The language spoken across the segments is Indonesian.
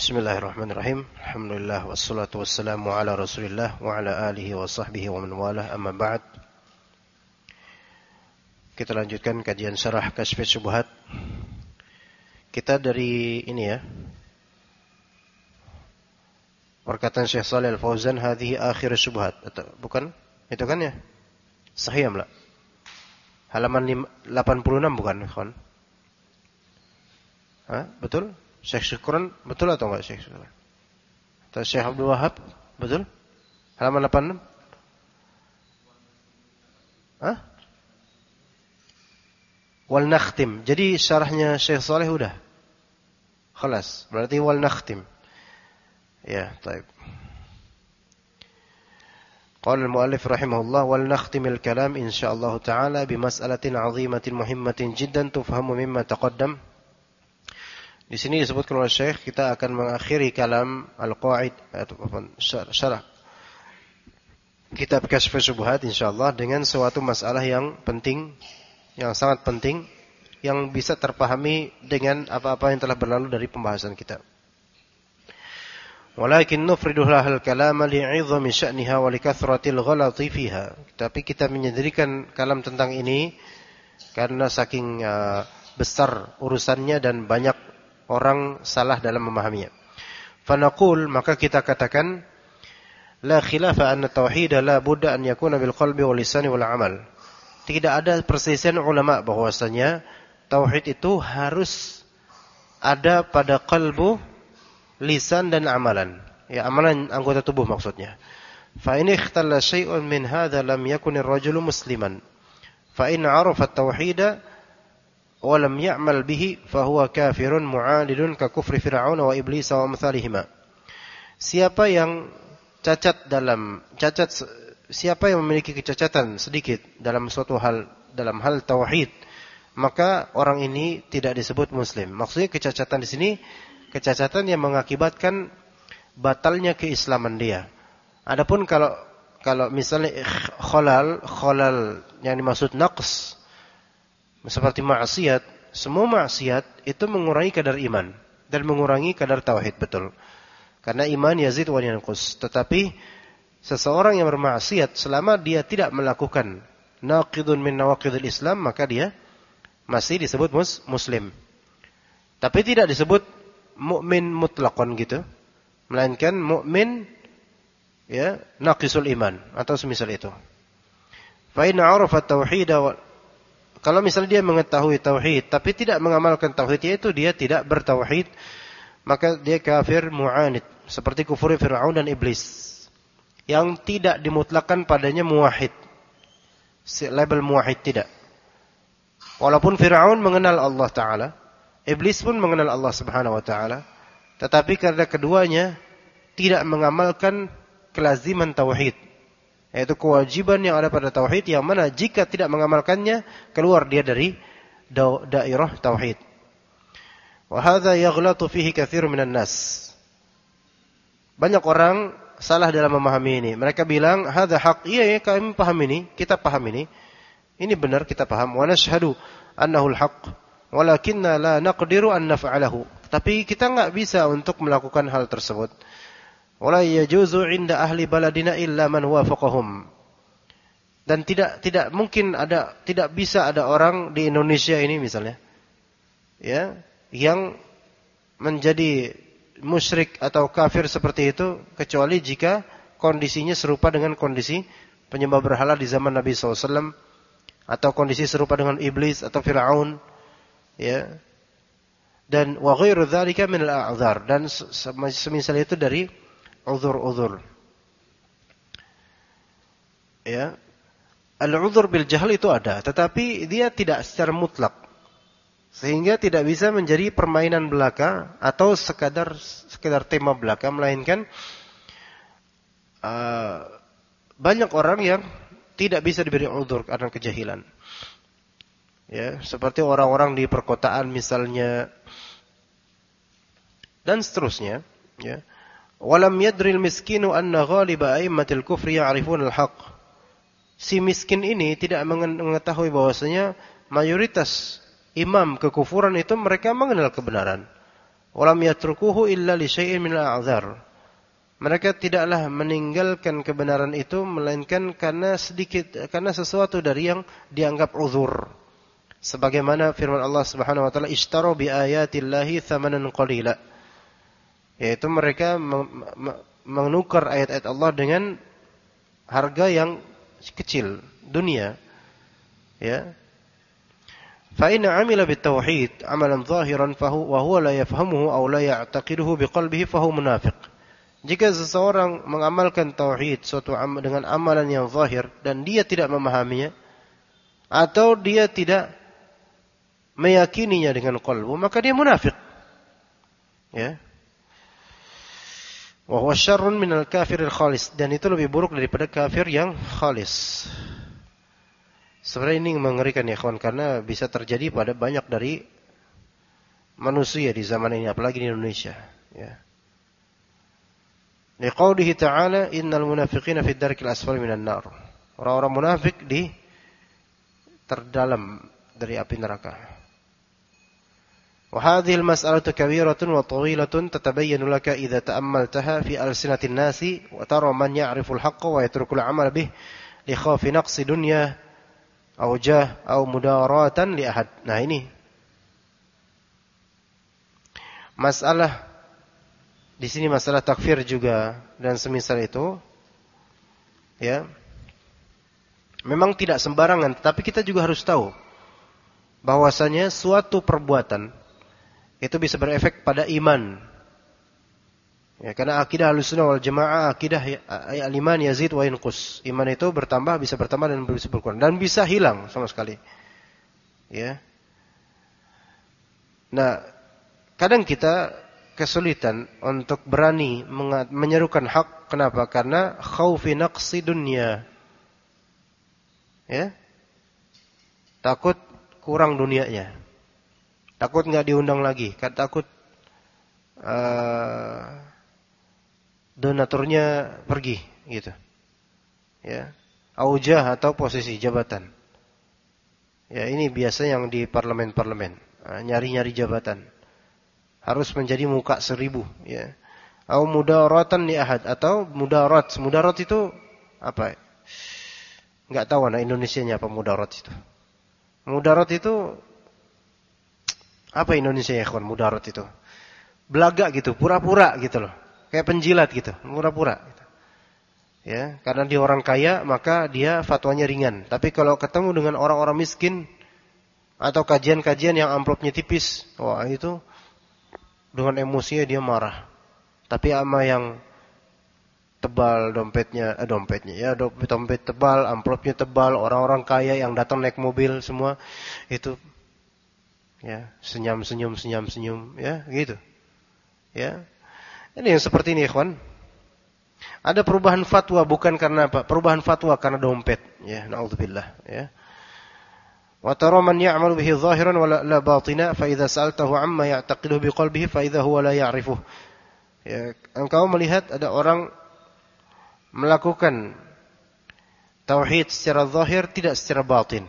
Bismillahirrahmanirrahim. Alhamdulillah wassalatu wassalamu ala Rasulillah wa ala alihi wa sahbihi wa man walah. Amma ba'd. Kita lanjutkan kajian syarah Kasyfus Syubhat. Kita dari ini ya. Perkataan Syekh Shalih Al-Fauzan, hadhihi akhir syubhat. Bukan? Itu kan ya? Sahih enggak? Halaman 86 bukan, kawan? Betul? Syekh Syukran, betul atau enggak Syekh Syukran? Atau Syekh Abdul Wahab, betul? Halaman 86? Wal nakhtim. Jadi syarahnya Syekh Saleh udah. Khalas, berarti wal nakhtim. Ya, baik. Qala al-muallif rahimahullah wal nakhtimil kalam insyaallah taala bi mas'alatin 'azimatin muhimmatin jiddan tufhamu mimma taqaddam. Di sini disebutkan oleh Syekh, kita akan mengakhiri kalam al-qaid atau syarah kitab Kasyfus Syubhat insyaallah dengan suatu masalah yang penting, yang sangat penting, yang bisa terpahami dengan apa-apa yang telah berlalu dari pembahasan kita. Walakin nufridu lahal kalama li'idhami sya'niha wa likathratil ghalati fiha. Tapi kita menyendirikan kalam tentang ini karena saking besar urusannya dan banyak orang salah dalam memahaminya. Fanaqul, maka kita katakan, la khilafa anna tauhid la budda an yakuna bil qalbi wal lisani wal amal. Tidak ada perselisihan ulama bahwasanya tauhid itu harus ada pada qalbu, lisan dan amalan. Ya, amalan anggota tubuh maksudnya. Fa in ikhtalla syai'un min hadza lam yakun ar-rajulu musliman. Fa in 'arafa at-tauhid walam ya'mal bihi fahuwa kafirun mu'alidun ka kufri fir'aun wa iblis wa amsalihima. Siapa yang siapa yang memiliki kecacatan sedikit dalam suatu hal, dalam hal tauhid, maka orang ini tidak disebut muslim. Maksudnya kecacatan di sini kecacatan yang mengakibatkan batalnya keislaman dia. Adapun kalau misalnya khalal yang dimaksud naqs seperti maksiat, semua maksiat itu mengurangi kadar iman dan mengurangi kadar tauhid, betul. Karena iman yazid wa yanqus. Tetapi seseorang yang bermaksiat selama dia tidak melakukan naqidun min nawaqidil Islam, maka dia masih disebut muslim. Tapi tidak disebut mukmin mutlaqan gitu, melainkan mukmin ya naqisul iman atau semisal itu. Fa in 'arafa at-tauhid, kalau misalnya dia mengetahui tauhid tapi tidak mengamalkan tauhid, yaitu dia tidak bertauhid, maka dia kafir mu'anid, seperti kufur Fir'aun dan iblis yang tidak dimutlakkan padanya muwahhid. Label muwahhid tidak. Walaupun Fir'aun mengenal Allah Ta'ala, iblis pun mengenal Allah Subhanahu wa Ta'ala, tetapi karena keduanya tidak mengamalkan kelaziman tauhid, yaitu kewajiban yang ada pada tauhid, yang mana jika tidak mengamalkannya keluar dia dari dairah tauhid. Wa hadza yaghlatu fihi katsirun minan nas. Banyak orang salah dalam memahami ini. Mereka bilang hadza haq, iya kami paham ini, kita paham ini. Ini benar, kita paham. Wa nashhadu annahu al-haq, walakinna la naqdiru an naf'alahu. Tapi kita enggak bisa untuk melakukan hal tersebut. Wala yajuzu 'inda ahli baladina illa man wafaqahum. Dan tidak mungkin ada, tidak bisa ada orang di Indonesia ini misalnya, ya, yang menjadi musyrik atau kafir seperti itu kecuali jika kondisinya serupa dengan kondisi penyembah berhala di zaman Nabi SAW, atau kondisi serupa dengan iblis atau Fir'aun, ya. Dan wa ghairu dzalika min al-a'dzar, dan semisal itu dari uzur-uzur. Ya. Al-uzur bil jahl itu ada, tetapi dia tidak secara mutlak. Sehingga tidak bisa menjadi permainan belaka atau sekadar tema belaka, melainkan banyak orang yang tidak bisa diberi uzur karena kejahilan. Ya, seperti orang-orang di perkotaan misalnya dan seterusnya, ya. Walam yadril miskinu anna ghaliba a'immatil kufri ya'rifun al-haq. Si miskin ini tidak mengetahui bahwasanya mayoritas imam kekufuran itu mereka mengenal kebenaran. Walam yatrukuhu illa li syai'in min al-a'dzar. Mereka tidaklah meninggalkan kebenaran itu melainkan karena sesuatu dari yang dianggap uzur. Sebagaimana firman Allah Subhanahu wa taala, "Ishtaru bi ayatillahi tsamanan qalila." Yaitu mereka menukar ayat-ayat Allah dengan harga yang kecil, dunia. Ya. Fa in 'amila bit tauhid 'amalan zahiran wa huwa la yafhamuhu aw la ya'taqiduhu biqalbihi fa huwa munafiq. Jika seseorang mengamalkan tauhid dengan amalan yang zahir dan dia tidak memahaminya atau dia tidak meyakininya dengan qalbu, maka dia munafik. Ya. Wa huwa syarrun minal kafiril khalis, dan itu lebih buruk daripada kafir yang khalis. Sebenarnya ini mengerikan ya kawan, karena bisa terjadi pada banyak dari manusia di zaman ini, apalagi di Indonesia. Ya. Liqaulihi ta'ala, innal munafiqina fid darkil asfali minan nar. Orang-orang munafik di terdalam dari api neraka. Wa hadhihi al-mas'alatu kabiratun wa tawilatun tatabayyanu laka idza ta'ammaltaha fi alsinatin nasi wa tara man ya'rifu al-haqqa wa yatruku al-'amala bih li khawfi naqsi dunya aw jah aw mudaratan li ahad. Nah, ini masalah di sini, masalah takfir juga dan semisal itu, ya. Memang tidak sembarangan, tapi kita juga harus tahu bahwasanya suatu perbuatan itu bisa berefek pada iman. Ya, karena akidah Ahlussunnah wal Jamaah, akidah al-iman yazid wa yanqus. Iman itu bertambah, bisa bertambah dan bisa berkurang, dan bisa hilang sama sekali. Ya. Nah, kadang kita kesulitan untuk berani menyerukan hak. Kenapa? Karena khaufi naqsi dunya. Ya. Takut kurang dunianya. Takut enggak diundang lagi, takut donaturnya pergi gitu. Ya. Aujah atau posisi jabatan. Ya, ini biasa yang di parlemen-parlemen, nyari-nyari jabatan. Harus menjadi muka 1000, ya. Au mudaratan li ahad, atau mudarat. Mudarat itu apa? Enggak tahu anak Indonesianya apa mudarat itu. Mudarat itu apa Indonesia ya kawan? Mudarat itu belaga gitu, pura-pura gitu loh. Kayak penjilat gitu, pura-pura gitu. Ya, karena dia orang kaya maka dia fatwanya ringan. Tapi kalau ketemu dengan orang-orang miskin atau kajian-kajian yang amplopnya tipis, wah itu dengan emosinya dia marah. Tapi sama yang tebal dompet tebal, amplopnya tebal, orang-orang kaya yang datang naik mobil semua itu, ya, senyum, ya, gitu. Ya. Ini yang seperti ini, ikhwan. Ada perubahan fatwa bukan karena apa? Perubahan fatwa karena dompet, ya, naudzubillah, ya. Wa tara man ya'malu bihi zahiran wa la batina fa idza sa'altahu 'amma ya'taqidu biqalbihi fa idza huwa la ya'rifuh. Ya, engkau melihat ada orang melakukan tauhid secara zahir, tidak secara batin.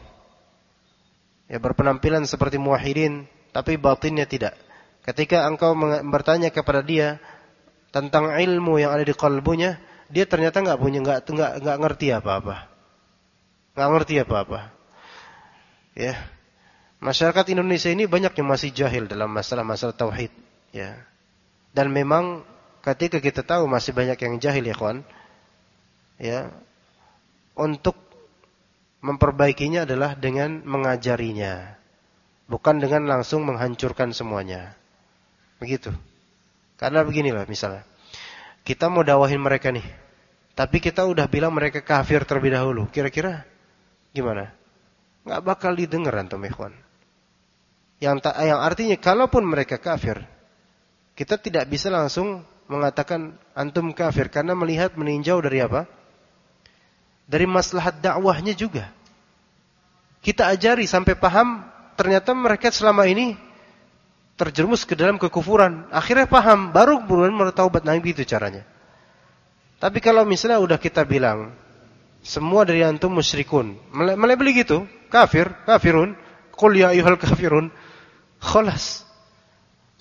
Ya, berpenampilan seperti muwahhidin tapi batinnya tidak. Ketika engkau bertanya kepada dia tentang ilmu yang ada di kalbunya, dia ternyata enggak ngerti apa-apa. Enggak ngerti apa-apa. Ya. Masyarakat Indonesia ini banyak yang masih jahil dalam masalah-masalah tauhid, ya. Dan memang ketika kita tahu masih banyak yang jahil, ya kawan, ya, untuk memperbaikinya adalah dengan mengajarinya, bukan dengan langsung menghancurkan semuanya. Begitu. Karena beginilah, misalnya kita mau dakwahin mereka nih, tapi kita udah bilang mereka kafir terlebih dahulu. Kira-kira gimana? Enggak bakal didengar antum, ikhwan. Yang artinya kalaupun mereka kafir, kita tidak bisa langsung mengatakan antum kafir, karena melihat meninjau dari apa? Dari maslahat dakwahnya juga. Kita ajari sampai paham, ternyata mereka selama ini terjerumus ke dalam kekufuran. Akhirnya paham, baru kemudian bertaubat. Nah, itu caranya. Tapi kalau misalnya udah kita bilang semua dari antum musyrikun, mulai beli gitu, kafirun, qul ya ayyuhal kafirun, khalas.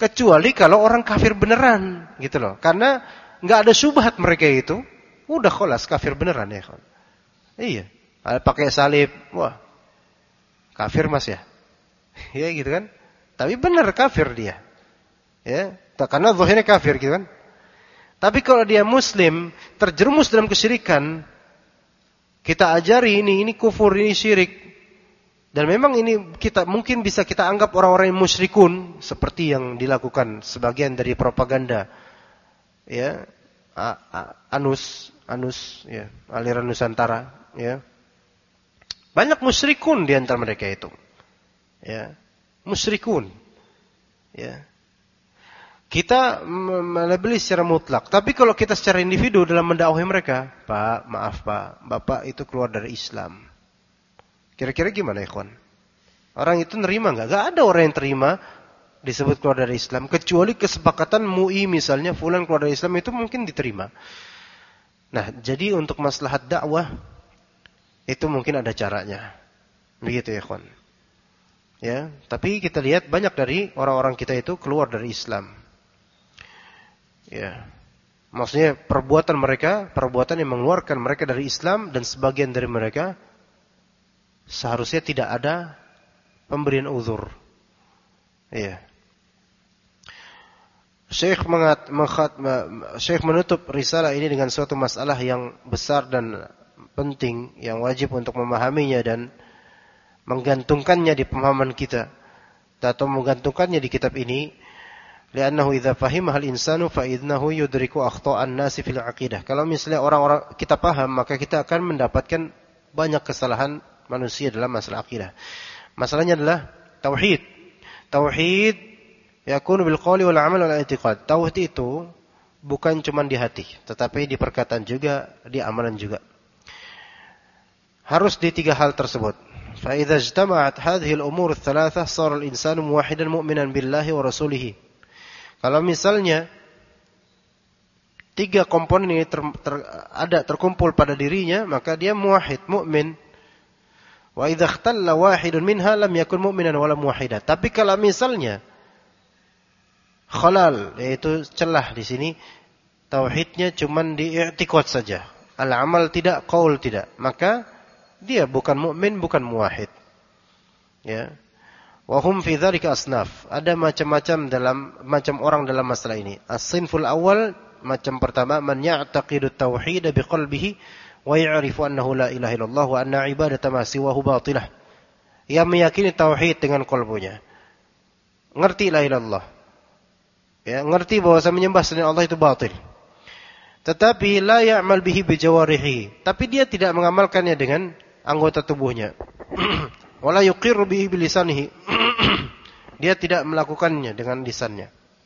Kecuali kalau orang kafir beneran, gitu loh. Karena nggak ada syubhat mereka itu, udah kholas kafir beneran ya, kawan. Iya, pakai salib, wah, kafir mas ya, ya gitu kan. Tapi benar kafir dia, ya, karena zahirnya kafir gitu kan. Tapi kalau dia Muslim terjerumus dalam kesyirikan, kita ajari ini kufur, ini syirik. Dan memang ini mungkin bisa kita anggap orang-orang yang musyrikun seperti yang dilakukan sebagian dari propaganda ya anus ya, aliran Nusantara ya. Banyak musyrikun di antara mereka itu. Ya, musyrikun. Ya. Kita melabeli secara mutlak, tapi kalau kita secara individu dalam mendakwahi mereka, Pak, maaf Pak, Bapak itu keluar dari Islam. Kira-kira gimana ikhwan? Orang itu nerima enggak? Enggak ada orang yang terima disebut keluar dari Islam kecuali kesepakatan MUI misalnya fulan keluar dari Islam itu mungkin diterima. Nah, jadi untuk maslahat dakwah itu mungkin ada caranya. Begitu ya, ikhwan. Ya, tapi kita lihat banyak dari orang-orang kita itu keluar dari Islam. Ya. Maksudnya perbuatan yang mengeluarkan mereka dari Islam dan sebagian dari mereka seharusnya tidak ada pemberian uzur. Iya. Syekh menutup risalah ini dengan suatu masalah yang besar dan penting yang wajib untuk memahaminya dan menggantungkannya di pemahaman kita atau menggantungkannya di kitab ini. Li'annahu idza fahimaha al-insanu fa innahu yudriku akhta'an nasi fil aqidah. Kalau misalnya orang-orang kita paham, maka kita akan mendapatkan banyak kesalahan manusia dalam masalah akidah. Masalahnya adalah tauhid. Tauhid yakunu bil qawli wal amal wal i'tiqad. Tauhid itu bukan cuma di hati, tetapi di perkataan juga, di amalan juga. Harus di tiga hal tersebut. Fa idza ijtama'at hadhihi al-umur ats-tsalatsah shara al-insanu muwahhidan mu'minan billahi wa rasulihi. Kalau misalnya tiga komponen ini terkumpul pada dirinya, maka dia muwahhid, mukmin. Wa idza ikhtalla wahidun minha lam yakun mu'minan wala muwahhida. Tapi kalau misalnya khalal, yaitu celah di sini, tauhidnya cuman di i'tiqad saja, al-amal tidak, qaul tidak, maka dia bukan mukmin, bukan muwahhid. Ya. Wa hum fi dzalika asnaf. Ada macam orang dalam masalah ini. As-sinful awal, macam pertama, man ya'taqidu at-tauhid biqalbihi wa ya'rifu annahu la ilaha illallah wa anna ibadata ma siwahu batilah. Yang meyakini tauhid dengan kalbunya. Ngerti la ilallah. Ya, ngerti bahwa menyembah selain Allah itu batil. Tetapi la ya'mal bihi bijawarihi. Tapi dia tidak mengamalkannya dengan anggota tubuhnya. Wala yuqirru bihi bilisanihi. Dia tidak melakukannya dengan lisannya.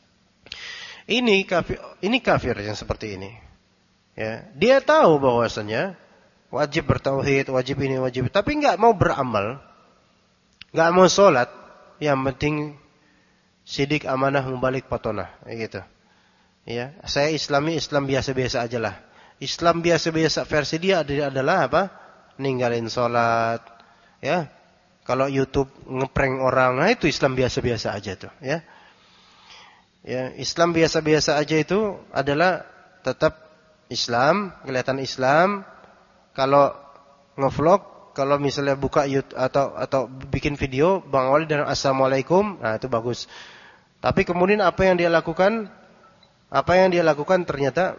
Ini kafir yang seperti ini. Ya, dia tahu bahwasanya wajib bertauhid, wajib ini, wajib, tapi enggak mau beramal. Enggak mau salat, yang penting sidik, amanah, mubalik, patonah, gitu. Ya, saya Islam biasa-biasa ajalah. Islam biasa-biasa versi dia adalah apa? Ninggalin salat, ya. Kalau YouTube ngeprank orang, nah itu Islam biasa-biasa aja tuh, ya. Ya, Islam biasa-biasa aja itu adalah tetap Islam, kelihatan Islam. Kalau ngevlog, kalau misalnya buka YouTube atau bikin video, Bang Wali dan Assalamualaikum, nah itu bagus. Tapi kemudian apa yang dia lakukan ternyata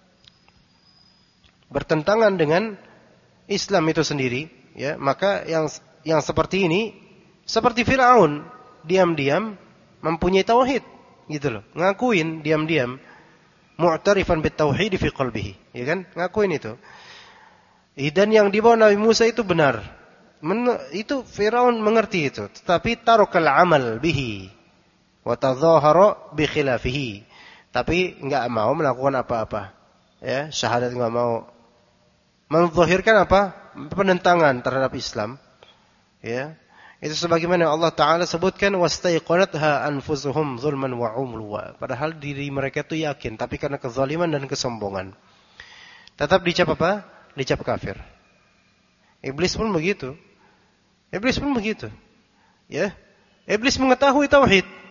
bertentangan dengan Islam itu sendiri, ya. Maka yang seperti ini, seperti Firaun, diam-diam mempunyai tauhid, gitu loh. Ngakuin diam-diam mu'tarifan bitauhid fi qalbihi, ya kan? Ngakuin itu. Dan yang dibawa Nabi Musa itu benar. Itu Firaun mengerti itu, tetapi tarakal amal bihi wa tadhahara bi khilafihi. Tapi enggak mau melakukan apa-apa. Ya, syahadat enggak mau. Menzahirkan apa? Penentangan terhadap Islam. Ya. Itu sebagaimana Allah Ta'ala sebutkan wastaiqanatha anfusuhum zulman wa umluwa. Padahal diri mereka itu yakin, tapi karena kezaliman dan kesombongan tetap dicap apa? Dicap kafir. Iblis pun begitu. Ya. Iblis mengetahui tauhid,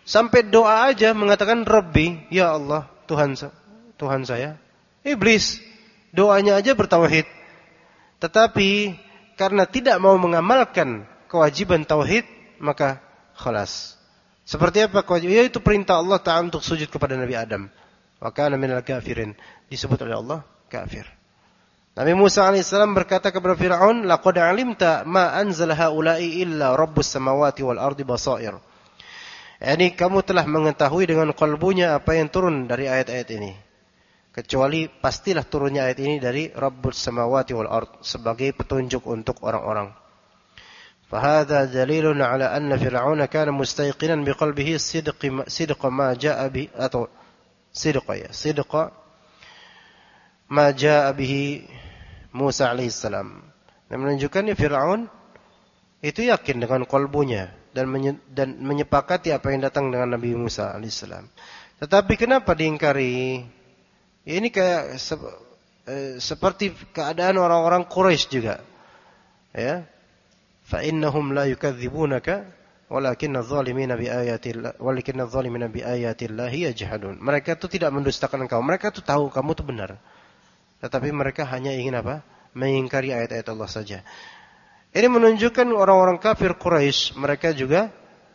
Sampai doa aja mengatakan Rabbi, ya Allah, Tuhan saya. Iblis doanya aja bertauhid. Tetapi karena tidak mau mengamalkan kewajiban tauhid, maka khalas. Seperti apa kewajiban? Yaitu perintah Allah Ta'ala untuk sujud kepada Nabi Adam. Wa kana minal kafirin. Disebut oleh Allah kafir. Nabi Musa alaihissalam berkata kepada Fir'aun, laqad alimta ma anzala haula'i illa rabbus samawati wal ardi basair. Yani kamu telah mengetahui dengan qalbunya apa yang turun dari ayat-ayat ini. Kecuali pastilah turunnya ayat ini dari Rabbus samawati wal ard sebagai petunjuk untuk orang-orang. Fahadha dalilun ala anna Fir'aun kana mustayqinan biqalbihi sidqa ma jaa bi atau sidqa ma jaa bihi Musa alaihissalam. Yang menunjukkan Fir'aun itu yakin dengan kalbunya dan menyepakati apa yang datang dengan Nabi Musa alaihissalam. Tetapi kenapa diingkari? Ini kayak seperti keadaan orang-orang Quraisy juga. Ya. Fa innahum la yukadzibunaka walakinna adh-dhalimina biayatillahi yajhadun. Mereka itu tidak mendustakan engkau. Mereka itu tahu kamu itu benar. Tetapi mereka hanya ingin apa? Mengingkari ayat-ayat Allah saja. Ini menunjukkan orang-orang kafir Quraisy, mereka juga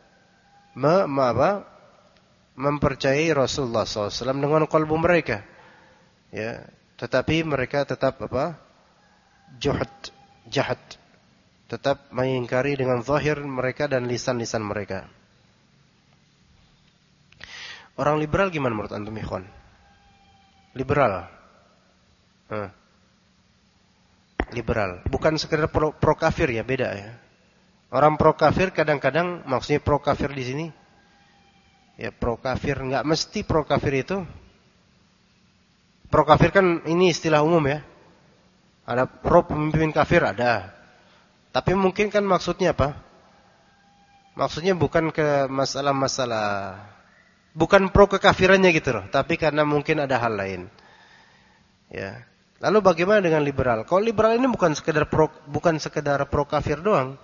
mempercayai Rasulullah SAW dengan kalbu mereka. Ya, tetapi mereka tetap jahat. Tetap mengingkari dengan zahir mereka dan lisan-lisan mereka. Orang liberal gimana menurut antum ikhwan? Liberal. Liberal, bukan sekedar pro kafir ya, beda ya. Orang pro kafir kadang-kadang maksudnya pro kafir di sini ya pro kafir, enggak mesti pro kafir itu. Pro kafir kan ini istilah umum ya. Ada pro pemimpin kafir ada. Tapi mungkin kan maksudnya apa? Maksudnya bukan ke masalah bukan pro kekafirannya gitu loh, tapi karena mungkin ada hal lain. Ya. Lalu bagaimana dengan liberal? Kalau liberal ini bukan sekedar pro kafir doang.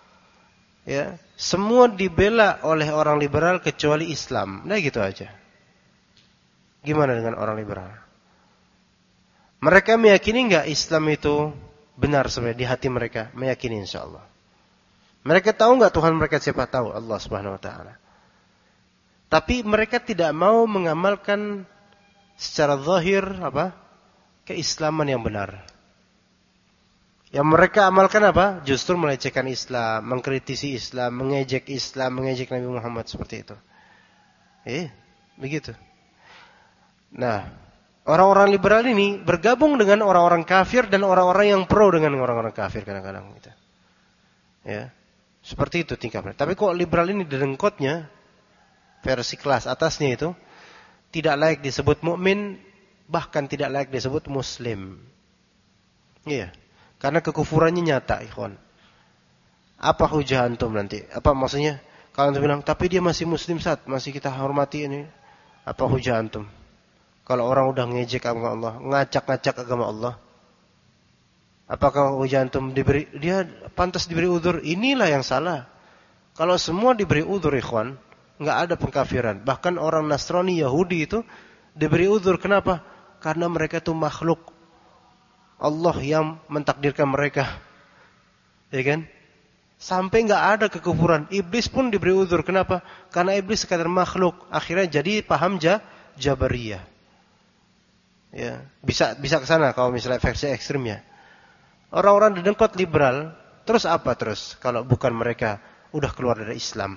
Ya, semua dibela oleh orang liberal kecuali Islam. Nah gitu aja. Gimana dengan orang liberal? Mereka meyakini enggak Islam itu benar sebenarnya di hati mereka? Meyakini insyaallah. Mereka tahu enggak Tuhan mereka siapa? Tahu, Allah Subhanahu wa taala. Tapi mereka tidak mau mengamalkan secara zahir keislaman yang benar. Yang mereka amalkan apa? Justru melecehkan Islam, mengkritisi Islam, mengejek Islam, mengejek Nabi Muhammad seperti itu. Begitu. Nah, orang-orang liberal ini bergabung dengan orang-orang kafir dan orang-orang yang pro dengan orang-orang kafir kadang-kadang gitu. Ya. Seperti itu tingkahnya. Tapi kok liberal ini dengkotnya versi kelas atasnya itu tidak layak disebut mukmin, bahkan tidak layak disebut muslim. Iya. Karena kekufurannya nyata, ikhwan. Apa hujah antum nanti? Apa maksudnya? Kalau antum bilang, tapi dia masih muslim Ustaz, masih kita hormati ini. Apa hujah antum? Kalau orang udah ngejek agama Allah, ngacak-ngacak agama Allah. Apakah hujah antum dia pantas diberi uzur? Inilah yang salah. Kalau semua diberi uzur, ikhwan, enggak ada pengkafiran. Bahkan orang Nasrani, Yahudi itu diberi uzur. Kenapa? Karena mereka itu makhluk. Allah yang mentakdirkan mereka. Ya kan? Sampai enggak ada kekufuran. Iblis pun diberi uzur. Kenapa? Karena iblis sekadar makhluk. Akhirnya jadi paham Jabariyah. Ya, bisa ke sana kalau misalnya versi ekstrimnya. Orang-orang didengkot liberal, terus apa terus kalau bukan mereka udah keluar dari Islam?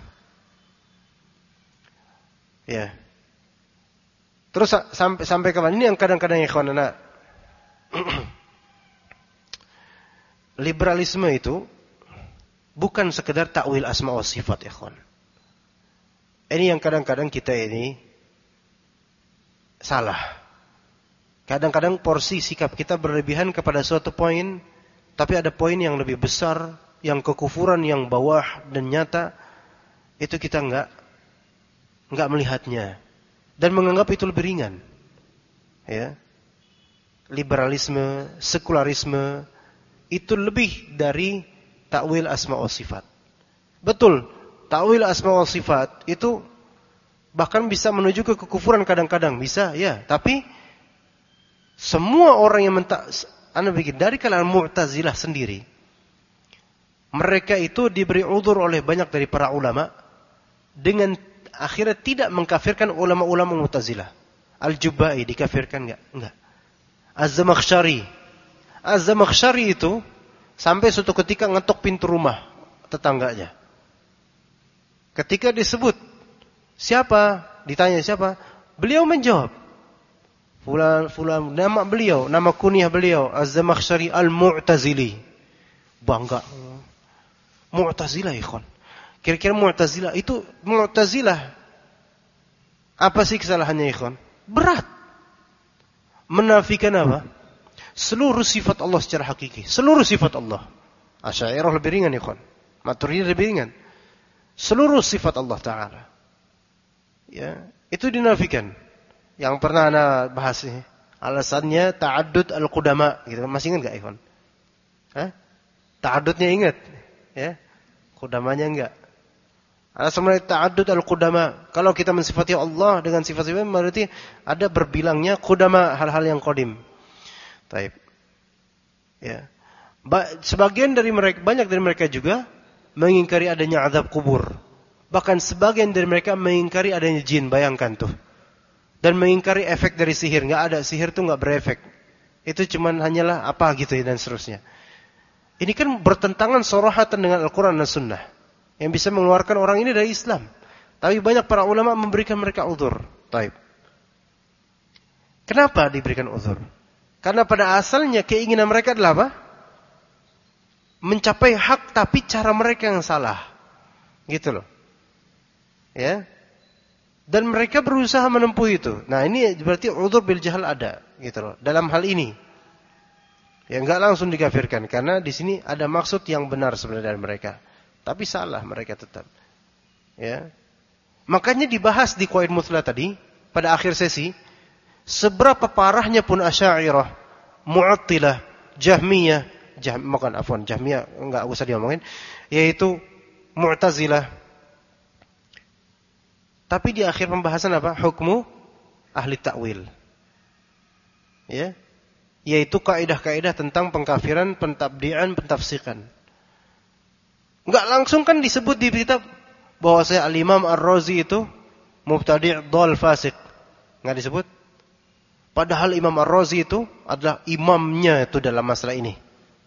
Ya. Terus sampai kapan? Ini yang kadang-kadang ikhwan anak liberalisme itu bukan sekedar takwil asma wa sifat, ikhwan. Ini yang kadang-kadang kita ini salah. Kadang-kadang porsi sikap kita berlebihan kepada suatu poin, tapi ada poin yang lebih besar, yang kekufuran yang bawah dan nyata, itu kita enggak melihatnya dan menganggap itu lebih ringan. Ya. Liberalisme, sekularisme itu lebih dari takwil asma wa sifat. Betul, takwil asma wa sifat itu Bahkan bisa menuju ke kekufuran kadang-kadang, bisa, ya. Tapi semua orang yang dari kalangan Mu'tazilah sendiri, mereka itu diberi udzur oleh banyak dari para ulama dengan akhirnya tidak mengkafirkan ulama-ulama Mu'tazilah. Al-Jubai dikafirkan enggak? Enggak. Az-Zamakhsyari itu sampai suatu ketika ngetok pintu rumah tetangganya. Ketika disebut siapa? Ditanya siapa? Beliau menjawab, fulan, nama beliau, nama kunyah beliau Az-Zamakhsyari Al-Mu'tazili. Bangga. Mu'tazilah, ikhwan. Kira-kira Mu'tazilah apa sih kesalahannya, ikhwan? Berat. Menafikan apa? Seluruh sifat Allah secara hakiki. Seluruh sifat Allah. Asy'ariyah lebih ringan, ikhwan. Maturidiyah lebih ringan. Seluruh sifat Allah Ta'ala. Ya, itu dinafikan. Yang pernah ana bahas ini. Alasannya ta'addud al-qudama, gitu. Masih ingat enggak, ikhwan? Ta'addudnya ingat, ya. Qudamanya enggak. Alasan ta'addud al-qudama. Kalau kita mensifati Allah dengan sifat-sifat, berarti ada berbilangnya qudama, hal-hal yang qadim. Baik. Ya. Sebagian dari mereka, banyak dari mereka juga mengingkari adanya azab kubur. Bahkan sebagian dari mereka mengingkari adanya jin, bayangkan tuh. Dan mengingkari efek dari sihir, enggak ada, sihir tuh enggak berefek. Itu cuman hanyalah apa gitu dan seterusnya. Ini kan bertentangan sarahatan dengan Al-Qur'an dan Sunnah yang bisa mengeluarkan orang ini dari Islam. Tapi banyak para ulama memberikan mereka uzur. Baik. Kenapa diberikan uzur? Karena pada asalnya keinginan mereka adalah apa? Mencapai hak tapi cara mereka yang salah. Gitu loh. Ya. Dan mereka berusaha menempuh itu. Nah, ini berarti uzur bil jahal ada, gitu loh. Dalam hal ini. Ya enggak langsung dikafirkan karena di sini ada maksud yang benar sebenarnya dari mereka. Tapi salah mereka tetap. Ya. Makanya dibahas di Qawaid Muthlah tadi pada akhir sesi, seberapa parahnya pun Asy'ariyah, Mu'attilah, Jahmiyah, Jahmiyah enggak usah diomongin, yaitu Mu'tazilah. Tapi di akhir pembahasan apa? Hukmu ahli ta'wil. Ya. Yaitu kaidah-kaidah tentang pengkafiran, pentabdi'an, pentafsikan. Enggak langsung kan disebut di kitab bahwa saya Al-Imam Ar-Razi itu mubtadi' dhal fasik. Enggak disebut. Padahal Imam Ar-Razi itu adalah imamnya itu dalam masalah ini.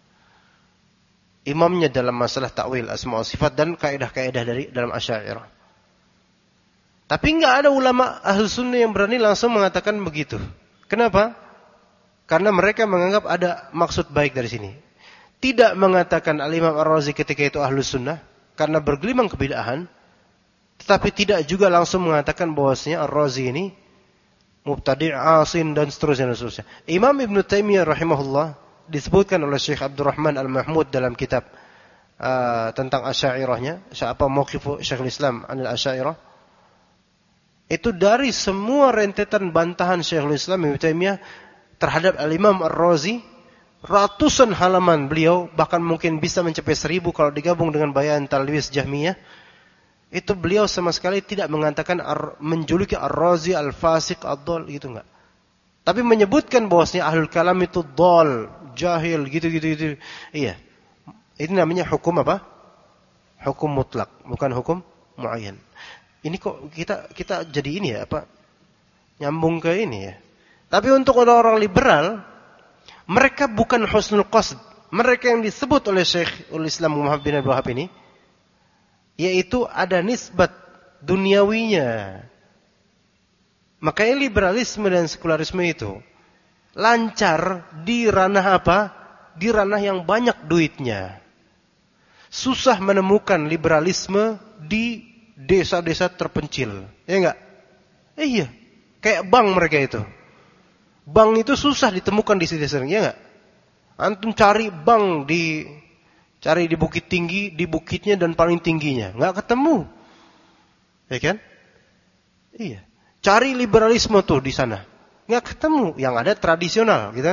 Imamnya dalam masalah ta'wil, asma' wa sifat dan kaidah-kaidah dari dalam Asy'ariyah. Tapi enggak ada ulama Ahlus Sunnah yang berani langsung mengatakan begitu. Kenapa? Karena mereka menganggap ada maksud baik dari sini. Tidak mengatakan Al-Imam Ar-Razi ketika itu Ahlus Sunnah karena bergelimang kebid'ahan, tetapi tidak juga langsung mengatakan bahwasanya Ar-Razi ini mubtadi', asin dan seterusnya. Imam Ibn Taimiyah rahimahullah disebutkan oleh Syekh Abdurrahman Al-Mahmud dalam kitab tentang Asy'ariyahnya, apa mauqifu Syekhul Islam anil Asy'ariyah. Itu dari semua rentetan bantahan Syekhul Islam Ibn Taimiyah terhadap Al-Imam Ar-Razi, ratusan halaman beliau, bahkan mungkin bisa mencapai 1000 kalau digabung dengan bayan Talwis Jahmiyah. Itu beliau sama sekali tidak mengatakan menjuluki Ar-Razi al-Fasiq ad-Dhal, gitu enggak. Tapi menyebutkan bahwasanya ahlul kalam itu dhal, jahil, gitu. Iya. Ini namanya hukum apa? Hukum mutlak, bukan hukum muayyan. Ini kok kita jadi ini ya, apa? Nyambung ke ini ya. Tapi untuk orang-orang liberal, mereka bukan husnul qasd. Mereka yang disebut oleh Syekhul Islam Muhammad bin Abdul Wahhab ini, yaitu ada nisbat duniawinya. Makanya liberalisme dan sekularisme itu lancar di ranah apa? Di ranah yang banyak duitnya. Susah menemukan liberalisme di desa-desa terpencil. Ya enggak? Iya. Kayak bank mereka itu. Bank itu susah ditemukan di desa, ya enggak? Antum cari bank di bukit tinggi, di bukitnya dan paling tingginya, enggak ketemu. Ya kan? Iya. Cari liberalisme tuh di sana. Enggak ketemu, yang ada tradisional, gitu kan?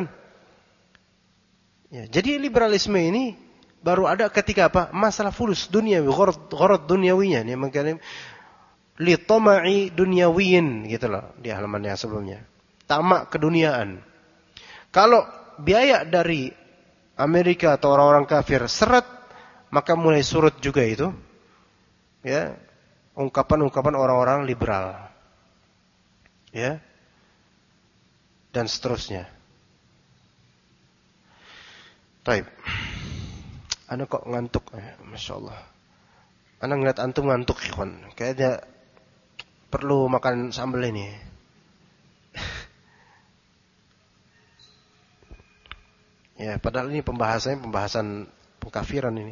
Ya, jadi liberalisme ini baru ada ketika apa? Masalah fulus dunia, gharad dunyawinya nih, makanya li tama'i dunyawiyin gitu loh di halaman yang sebelumnya. Tamak keduniaan. Kalau biaya dari Amerika atau orang-orang kafir seret, maka mulai surut juga itu. Ya, ungkapan-ungkapan orang-orang liberal. Ya. Dan seterusnya. Baik. Ana kok ngantuk, Masya Allah. Ana ngeliat antum ngantuk, ikhwan. Kayaknya perlu makan sambal ini. Ya, padahal ini pembahasan pengkafiran ini.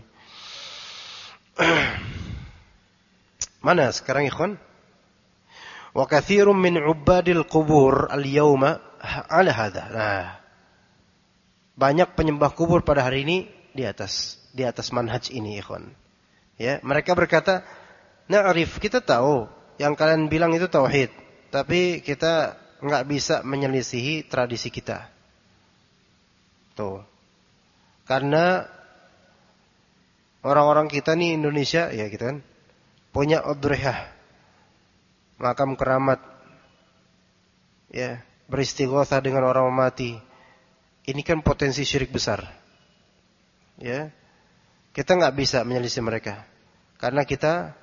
Mana sekarang, ikhwan? Wa katsirun min 'ubbadil qubur al-yawma 'ala hadha. Nah, banyak penyembah kubur pada hari ini di atas manhaj ini, ikhwan. Ya, mereka berkata, "Na'rif, kita tahu yang kalian bilang itu tauhid, tapi kita enggak bisa menyelisihi tradisi kita." Tuh. Karena orang-orang kita nih Indonesia, ya gitu kan, punya udhriyah, makam keramat, ya, beristighotsah dengan orang mati. Ini kan potensi syirik besar. Ya. Kita enggak bisa menyelisih mereka. Karena kita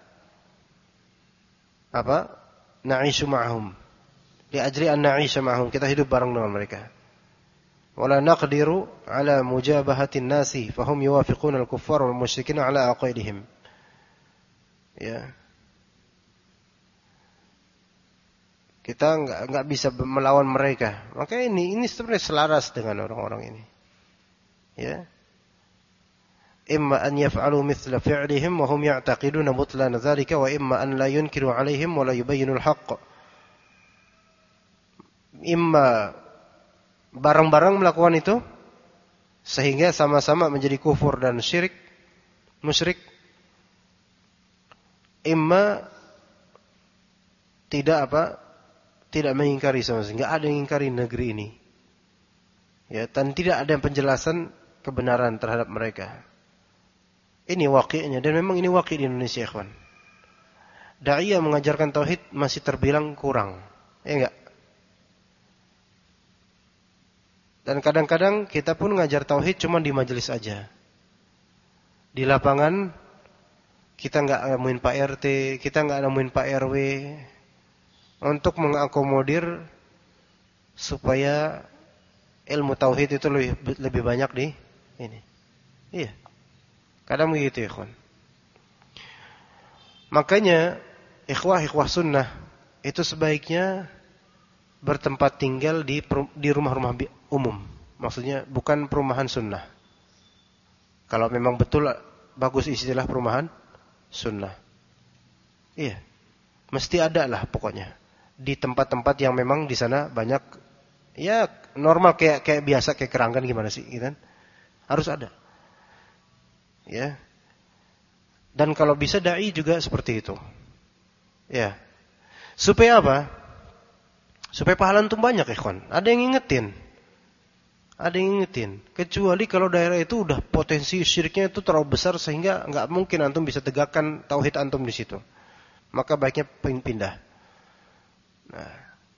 Na'ishu ma'hum. Li ajli an na'isha ma'hum, kita hidup bareng dengan mereka. Wala naqdiru ala mujabahatin nasi fahum yuwafiquna al-kuffar wal musyrikin ala aqaidihim. Ya. Kita enggak bisa melawan mereka. Maka ini sebenarnya selaras dengan orang-orang ini. Ya. Imma an yaf'alu mithla fi'lihim wa hum ya'taqiduna butlan dzalika wa imma an la yunkiru 'alaihim wa la yubayyinu al-haqq. Imma bareng-bareng melakukan itu sehingga sama-sama menjadi kufur dan syirik, musyrik. Imma tidak mengingkari sama sekali, enggak ada yang mengingkari negeri ini. Ya, dan tidak ada penjelasan kebenaran terhadap mereka. Ini waqi'nya, dan memang ini waqi' di Indonesia, ikhwan. Da'iyah mengajarkan tauhid masih terbilang kurang. Ya enggak? Dan kadang-kadang kita pun ngajar tauhid cuma di majelis aja. Di lapangan kita enggak nemuin Pak RT, kita enggak nemuin Pak RW untuk mengakomodir supaya ilmu tauhid itu lebih banyak di ini. Iya. Kadang begitu, ikhwan. Makanya ikhwah sunnah itu sebaiknya bertempat tinggal di rumah-rumah umum. Maksudnya bukan perumahan sunnah. Kalau memang betul bagus istilah perumahan sunnah. Iya. Mesti ada lah pokoknya. Di tempat-tempat yang memang di sana banyak, ya normal kayak biasa, kayak keranggan gimana sih, gitu kan? Harus ada. Ya. Dan kalau bisa dai juga seperti itu. Ya. Supaya apa? Supaya pahala antum banyak, ikhwan. Ada yang ingetin. Kecuali kalau daerah itu udah potensi syiriknya itu terlalu besar sehingga enggak mungkin antum bisa tegakkan tauhid antum di situ. Maka baiknya pindah. Nah.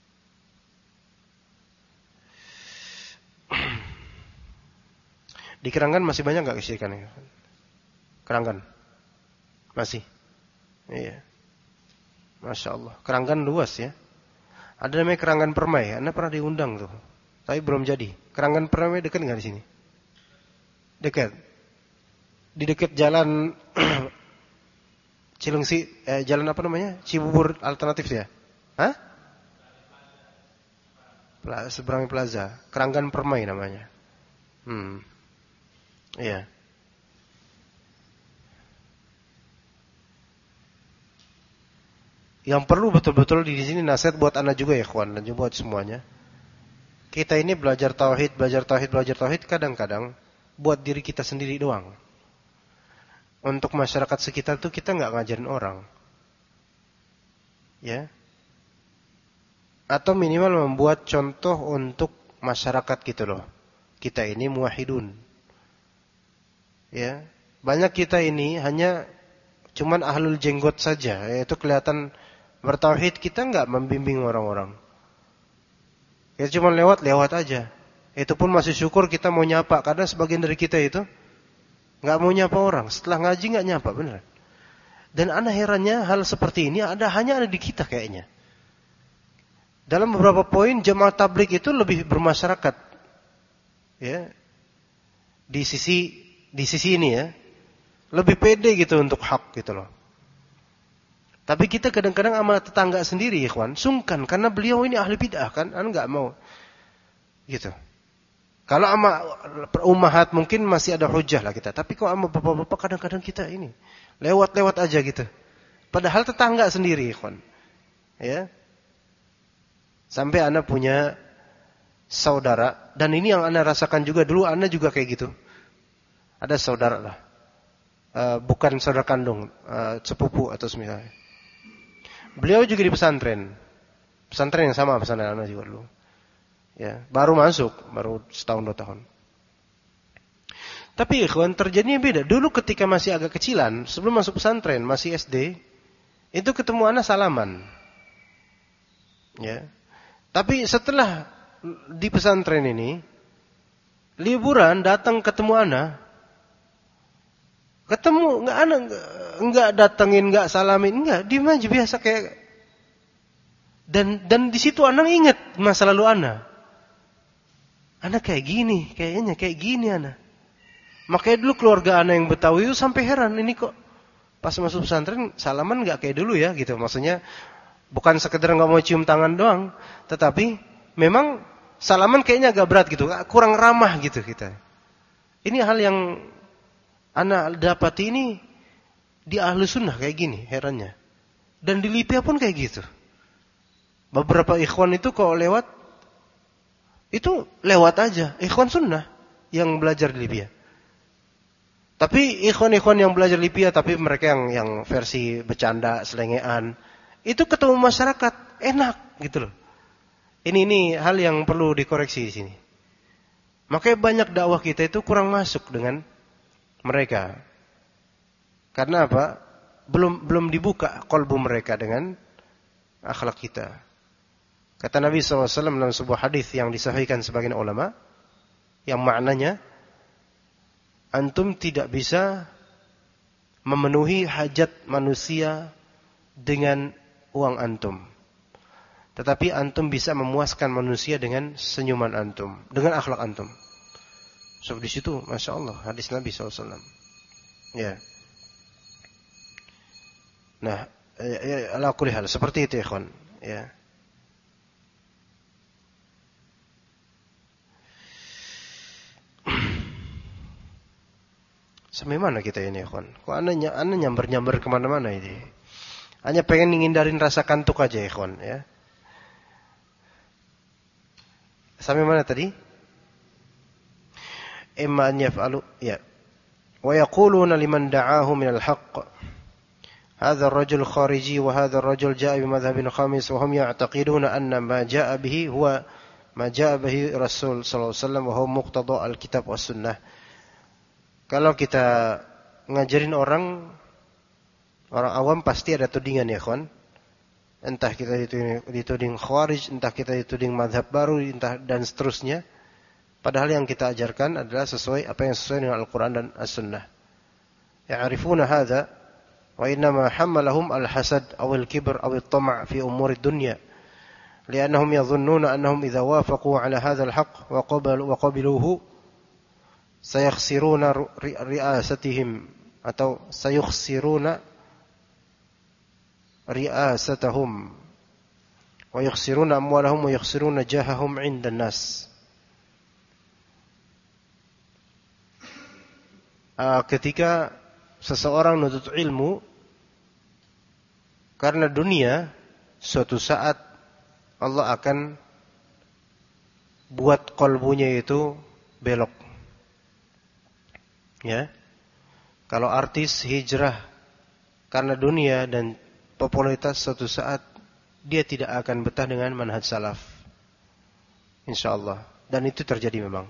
Di Keranggan masih banyak enggak kesyirikan? Keranggan. Masih. Iya. Masya Allah. Keranggan luas ya. Ada namanya Keranggan Permai. Anda pernah diundang tuh. Tapi belum jadi. Keranggan Permai dekat nggak di sini? Dekat. Di dekat jalan Cilengsi, jalan apa namanya? Cibubur alternatif ya? Hah? Seberang Plaza. Keranggan Permai namanya. Iya. Yang perlu betul-betul di sini nasihat buat anak juga ya, kawan, dan juga buat semuanya. Kita ini belajar tauhid kadang-kadang buat diri kita sendiri doang. Untuk masyarakat sekitar tuh kita enggak ngajarin orang. Ya. Atau minimal membuat contoh untuk masyarakat gitu loh. Kita ini muwahhidun. Ya. Banyak kita ini hanya cuman ahlul jenggot saja, yaitu kelihatan bertauhid kita enggak membimbing orang-orang. Ya cuma lewat aja. Itu pun masih syukur kita mau nyapa, karena sebagian dari kita itu enggak mau nyapa orang. Setelah ngaji enggak nyapa, benar. Dan ana herannya hal seperti ini hanya ada di kita kayaknya. Dalam beberapa poin jamaah tabligh itu lebih bermasyarakat, ya, di sisi ini ya, lebih pede gitu untuk hak gitu loh. Tapi kita kadang-kadang sama tetangga sendiri, ikhwan, sungkan karena beliau ini ahli bid'ah kan, nggak mau gitu. Kalau sama ummahat mungkin masih ada hujah lah kita, tapi kalau sama bapak-bapak kadang-kadang kita ini lewat aja gitu. Padahal tetangga sendiri, ikhwan, ya. Sampai ana punya saudara, dan ini yang ana rasakan juga dulu, ana juga kayak gitu. Ada saudara lah, bukan saudara kandung, sepupu atau semisalnya. Beliau juga di pesantren yang sama pesantren ana juga dulu. Ya, baru masuk, baru setahun 2 tahun. Tapi ikhwan, terjadinya beda. Dulu ketika masih agak kecilan, sebelum masuk pesantren, masih SD, itu ketemu ana salaman. Ya. Tapi setelah di pesantren ini, liburan datang ketemu ana, ketemu enggak datengin, enggak salamin, enggak, diem aja biasa kayak. Dan di situ ana ingat masa lalu ana. Ana kayak gini, kayaknya kayak gini ana. Makanya dulu keluarga ana yang Betawi itu sampai heran, ini kok pas masuk pesantren salaman enggak kayak dulu ya gitu. Maksudnya bukan sekedar enggak mau cium tangan doang, tetapi memang salaman kayaknya agak berat gitu, kurang ramah gitu kita. Ini hal yang ana dapati ini di ahlu sunnah kayak gini, herannya. Dan di Libya pun kayak gitu. Beberapa ikhwan itu kalau lewat, itu lewat aja. Ikhwan sunnah yang belajar di Libya. Tapi ikhwan-ikhwan yang belajar di Libya, tapi mereka yang versi bercanda, selengean, itu ketemu masyarakat enak gitu loh. Ini hal yang perlu dikoreksi di sini. Makanya banyak dakwah kita itu kurang masuk dengan mereka. Karena apa? Belum dibuka qalbu mereka dengan akhlak kita. Kata Nabi SAW dalam sebuah hadis yang disahihkan sebagian ulama, yang maknanya, antum tidak bisa memenuhi hajat manusia dengan uang antum. Tetapi antum bisa memuaskan manusia dengan senyuman antum, dengan akhlak antum. So di situ, masya Allah, hadis Nabi SAW. Ya. Nah, ala kulli hal seperti itu, ikhwan. Ya. Sampai mana kita ini, ikhwan? Kok anda nyamber kemana-mana ini? Hanya pengen ngindarin rasa kantuk aja, ikhwan, ya. Sampai mana tadi? Imma an yaf'alu, ya. Wa yaquluna liman da'ahu minal haqq. Hadha ar-rajul khariji wa hadha ar-rajul ja'a bi madhhabin khamis wa hum ya'taqiduna anna ma ja'a bihi huwa ma ja'a bihi Rasul sallallahu alaihi wasallam wa huwa muqtada al-kitab was sunnah. Kalau kita ngajarin orang awam pasti ada tudingan, ya kawan. Entah kita dituding khawarij, entah kita dituding madhab baru, entah dan seterusnya. Padahal yang kita ajarkan adalah sesuai apa yang sesuai dengan Al-Quran dan As-Sunnah. Ya'rifuna hadha wa innama hammalahum al-hasad aw al-kibr aw al-tama' fi umur ad-dunya. Li'annahum yadhunnuna annahum idza wafaqu 'ala hadha al-haqq wa qabiluhu sayakhsiruna ri'asatihim atau sayukhsiruna ri'asatahum wa yakhsiruna amwalahum wa yakhsiruna jahahum 'inda an-nas. Ketika seseorang menuntut ilmu karena dunia, suatu saat Allah akan buat qalbunya itu belok. Ya. Kalau artis hijrah karena dunia dan popularitas, suatu saat dia tidak akan betah dengan manhaj salaf. Insyaallah. Dan itu terjadi memang.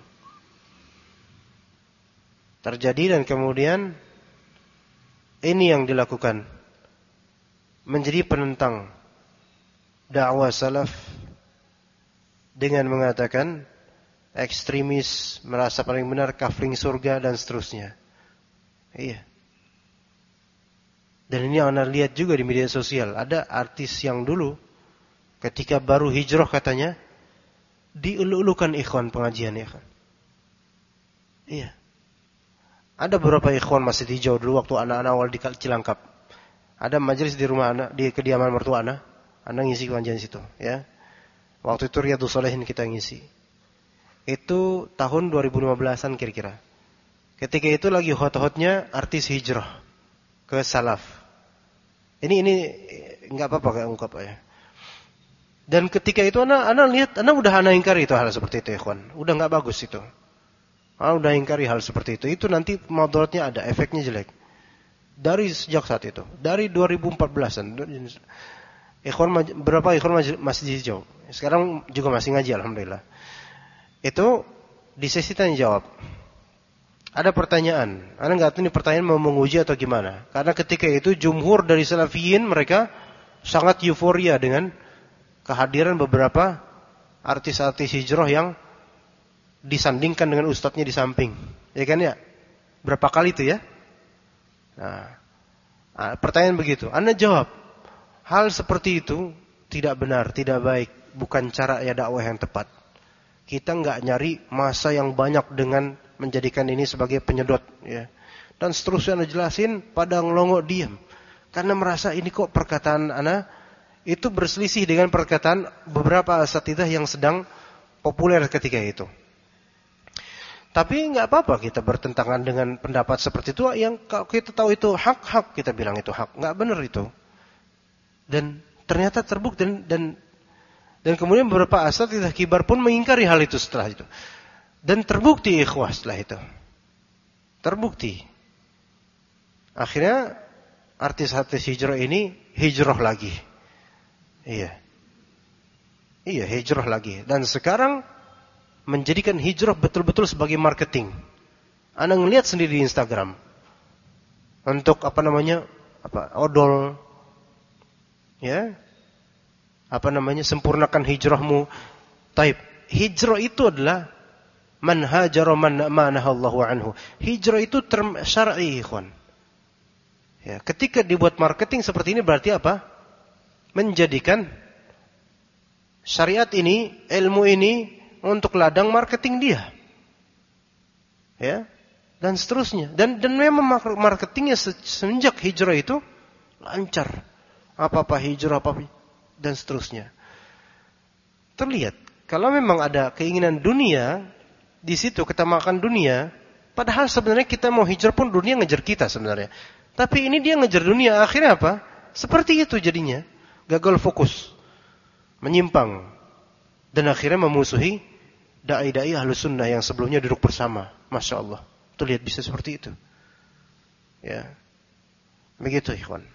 Terjadi, dan kemudian ini yang dilakukan. Menjadi penentang dakwah salaf dengan mengatakan ekstremis merasa paling benar, kafling surga dan seterusnya. Iya. Dan ini Anda lihat juga di media sosial, ada artis yang dulu ketika baru hijrah katanya dielu-elukan ikhwan pengajian ya kan. Iya. Ada beberapa ikhwan masih hijau dulu waktu anak-anak awal di Cilangkap. Ada majelis di rumah anak, di kediaman mertua anak ngisi pengajian situ, ya. Waktu itu Riyadhus Shalihin kita ngisi. Itu tahun 2015-an kira-kira. Ketika itu lagi hot-hotnya artis hijrah ke salaf. Ini enggak apa-apa kayak ungkap ya. Dan ketika itu anak lihat, anak udah ingkari itu hal seperti itu, ikhwan. Udah enggak bagus itu. Udah ingkari hal seperti itu. Itu nanti mudaratnya ada, efeknya jelek. Dari sejak saat itu, dari 2014-an. Berapa ikhwan masih hijau. Sekarang juga masih ngaji alhamdulillah. Itu di sesi tanya jawab. Ada pertanyaan. Anda enggak tahu ini pertanyaan mau menguji atau gimana. Karena ketika itu jumhur dari salafiyin mereka sangat euforia dengan kehadiran beberapa artis-artis hijrah yang disandingkan dengan ustadznya di samping. Ya kan ya? Berapa kali itu ya? Nah, pertanyaan begitu. Anda jawab, hal seperti itu tidak benar, tidak baik, bukan cara ya dakwah yang tepat. Kita enggak nyari masa yang banyak dengan menjadikan ini sebagai penyedot ya. Dan seterusnya Anda jelasin pada ngelongok diam. Karena merasa ini kok perkataan Anda itu berselisih dengan perkataan beberapa asatidzah yang sedang populer ketika itu. Tapi enggak apa-apa kita bertentangan dengan pendapat seperti itu yang kita tahu itu hak kita bilang itu hak, enggak benar itu. Dan ternyata terbukti dan kemudian beberapa asatidzah kibar pun mengingkari hal itu setelah itu. Dan terbukti ikhwah setelah itu. Terbukti. Akhirnya artis-artis hijrah ini hijrah lagi. Iya, hijrah lagi. Dan sekarang menjadikan hijrah betul-betul sebagai marketing. Anda ngelihat sendiri di Instagram. Untuk odol. Ya. Sempurnakan hijrahmu. Taib. Hijrah itu adalah man hajara man nahallahu anhu. Hijrah itu term syar'i, ikhwan. Ya, ketika dibuat marketing seperti ini berarti apa? Menjadikan syariat ini, ilmu ini untuk ladang marketing dia. Ya. Dan seterusnya. Dan memang marketingnya semenjak hijrah itu lancar. Apa-apa hijrah dan seterusnya. Terlihat kalau memang ada keinginan dunia di situ, kita makan dunia, padahal sebenarnya kita mau hijrah pun dunia ngejar kita sebenarnya. Tapi ini dia ngejar dunia, akhirnya apa? Seperti itu jadinya. Gagal fokus. Menyimpang. Dan akhirnya memusuhi dai-dai Ahlus Sunnah yang sebelumnya duduk bersama. Masya Allah. Tuh lihat bisa seperti itu. Ya. Begitu ikhwan.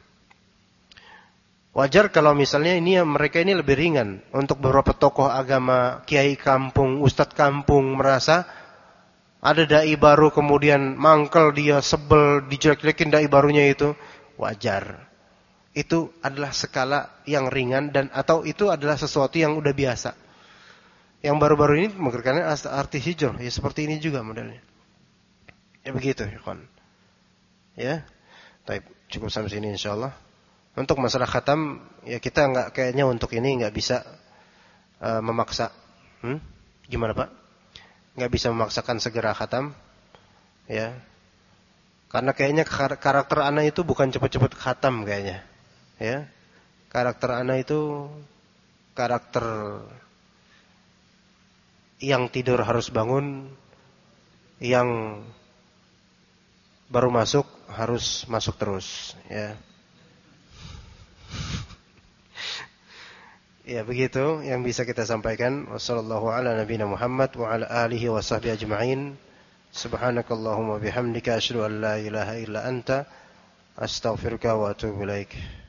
Wajar kalau misalnya mereka ini lebih ringan. Untuk beberapa tokoh agama, kiai kampung, ustadz kampung merasa ada dai baru kemudian mangkel dia, sebel, dijelek-jelekin dai barunya itu. Wajar. Itu adalah skala yang ringan atau itu adalah sesuatu yang udah biasa. Yang baru-baru ini mengerjakan artis hijrah, ya seperti ini juga modelnya. Ya begitu, ikhwan. Ya. Baik, cukup sampai sini insyaallah. Untuk masalah khatam, ya kita kayaknya untuk ini enggak bisa memaksa. Gimana, Pak? Enggak bisa memaksakan segera khatam. Ya. Karena kayaknya karakter ana itu bukan cepat-cepat khatam kayaknya. Ya. Karakter ana itu karakter yang tidur harus bangun, yang baru masuk harus masuk terus, ya. Ya begitu yang bisa kita sampaikan. Wassallallahu ala nabiyina Muhammad wa ala alihi wa sahbihi ajma'in. Subhanakallahumma bihamdika asyhadu an la ilaha illa anta astaghfiruka wa atubu ilaik.